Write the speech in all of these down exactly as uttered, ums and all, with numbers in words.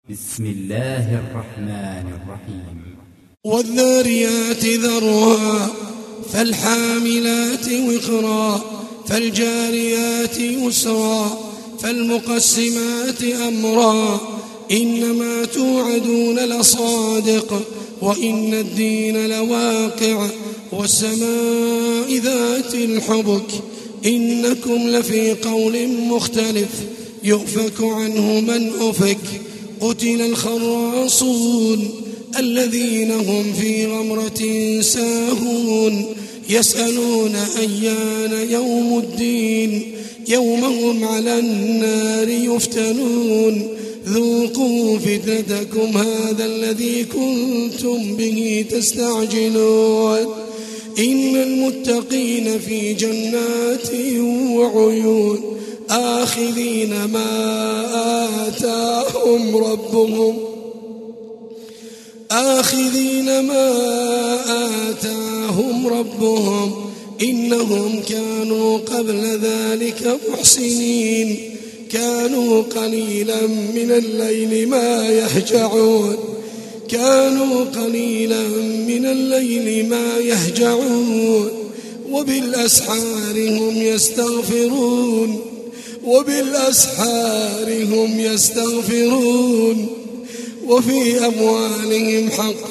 بسم الله الرحمن الرحيم. والذاريات ذروا فالحاملات وقرا فالجاريات يسرا فالمقسمات أمرا إنما توعدون لصادق وإن الدين لواقع والسماء ذات الحبك إنكم لفي قول مختلف يؤفك عنه من أفك قتل الخراصون الذين هم في غمرة ساهون يسألون أيان يوم الدين يوم هم على النار يفتنون ذوقوا فتنتكم هذا الذي كنتم به تستعجلون إن المتقين في جنات وعيون آخذين ما آتاهم ربهم آخذين ما آتاهم ربهم إنهم كانوا قبل ذلك محسنين كانوا قليلا من الليل ما يهجعون كانوا قليلا من الليل ما يهجعون وبالأسحار هم يستغفرون وبالأسحار هم يستغفرون وفي أموالهم حق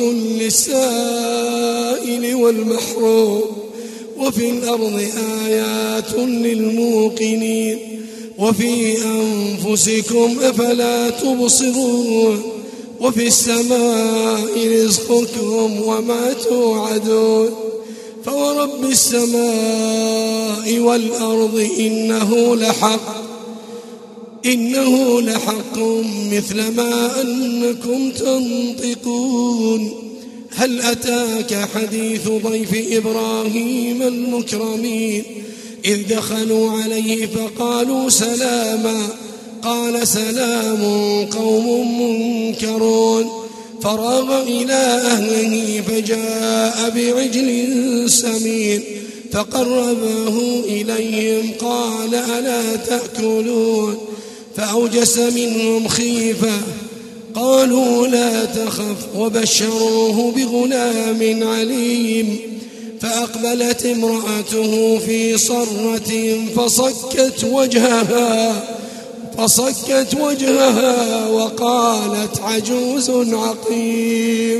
للسائل والمحروم وفي الأرض آيات للموقنين وفي أنفسكم أفلا تبصرون وفي السماء رزقكم وما توعدون فورب السماء والأرض إنه لحق إنه لحق مثل ما أنكم تنطقون هل أتاك حديث ضيف إبراهيم المكرمين إذ دخلوا عليه فقالوا سلاما قال سلام قوم منكرون فراغ إلى أهله فجاء بعجل سمين فقربه إليهم قال ألا تأكلون فأوجس منهم خيفة قالوا لا تخف وبشروه بغلام عليم فأقبلت امرأته في صرة فصكت وجهها فصكت وجهها وقالت عجوز عقيم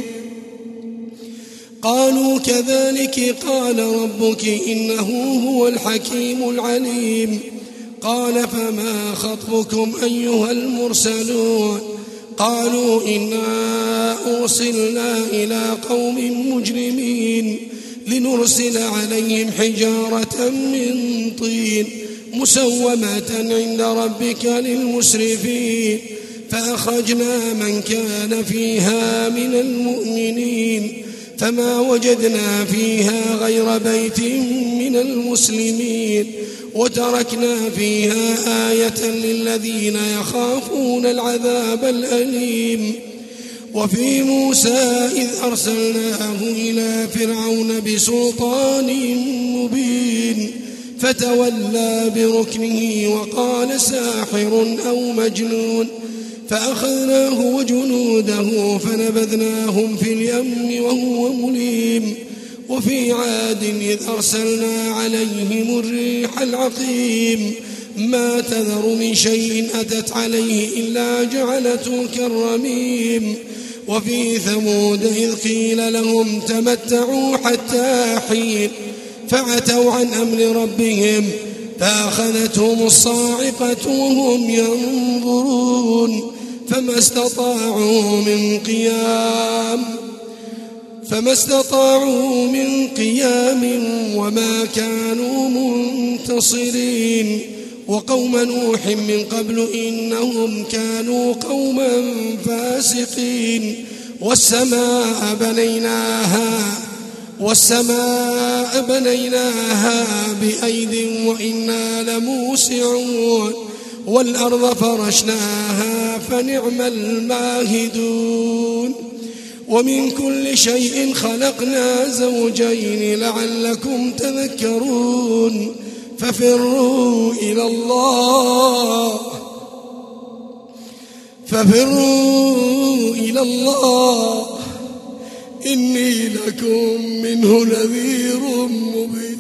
قالوا كذلك قال ربك إنه هو الحكيم العليم قال فما خطبكم أيها المرسلون قالوا إنا أرسلنا إلى قوم مجرمين لنرسل عليهم حجارة من طين مسومة عند ربك للمسرفين فأخرجنا من كان فيها من المؤمنين فما وجدنا فيها غير بيت من المسلمين وتركنا فيها آية للذين يخافون العذاب الأليم وفي موسى إذ أرسلناه إلى فرعون بسلطان مبين فتولى بركنه وقال ساحر أو مجنون فأخذناه وجنوده فنبذناهم في اليم وهو مليم وفي عاد إذ أرسلنا عليهم الريح العقيم ما تذر من شيء أتت عليه إلا جعلته كالرميم وفي ثمود إذ قيل لهم تمتعوا حتى حين فعتوا عن أمر ربهم فأخذتهم الصاعقة وهم ينظرون فما استطاعوا من قيام فما استطاعوا من قيام وما كانوا منتصرين وقوم نوح من قبل إنهم كانوا قوما فاسقين والسماء بنيناها والسماء بنيناها بأيد وإنا لموسعون والأرض فرشناها فنعم الماهدون ومن كل شيء خلقنا زوجين لعلكم تذكرون ففروا إلى الله ففروا إلى الله إني لكم منه نذير مبين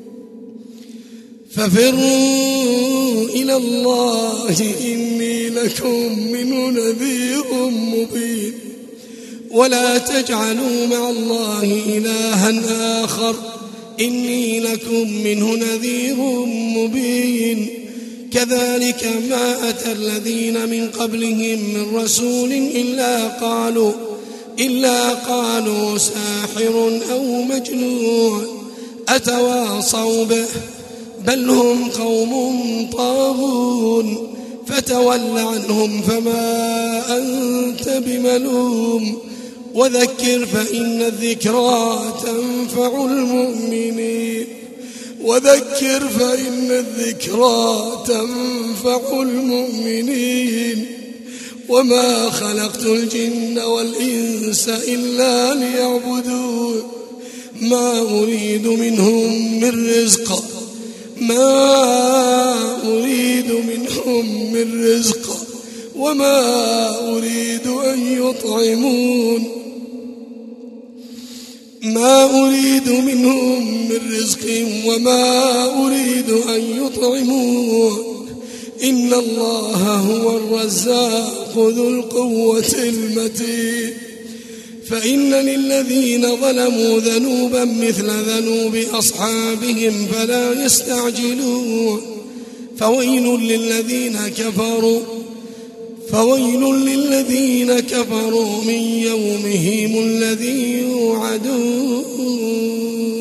ففروا إلى الله إني لكم منه نذير مبين ولا تجعلوا مع الله إلها آخر إني لكم منه نذير مبين كذلك ما أتى الذين من قبلهم من رسول إلا قالوا إلا قالوا ساحر أو مجنون أتواصوا به بل هم قوم طاغون فتول عنهم فما أنت بملوم وذكر فإن الذكرى تنفع المؤمنين وذكر فإن الذكرى تنفع المؤمنين وما خلقت الجن والإنس إلا ليعبدون ما أريد منهم من رزق ما أريد منهم من رزق وما أريد أن يطعمون ما أريد منهم من رزق وما أريد أن يطعمون إن الله هو الرزاق ذو القوة المتين فإن للذين ظلموا ذنوبا مثل ذنوب أصحابهم فلا يستعجلون فويل للذين كفروا فويل للذين كفروا من يومهم الذي يوعدون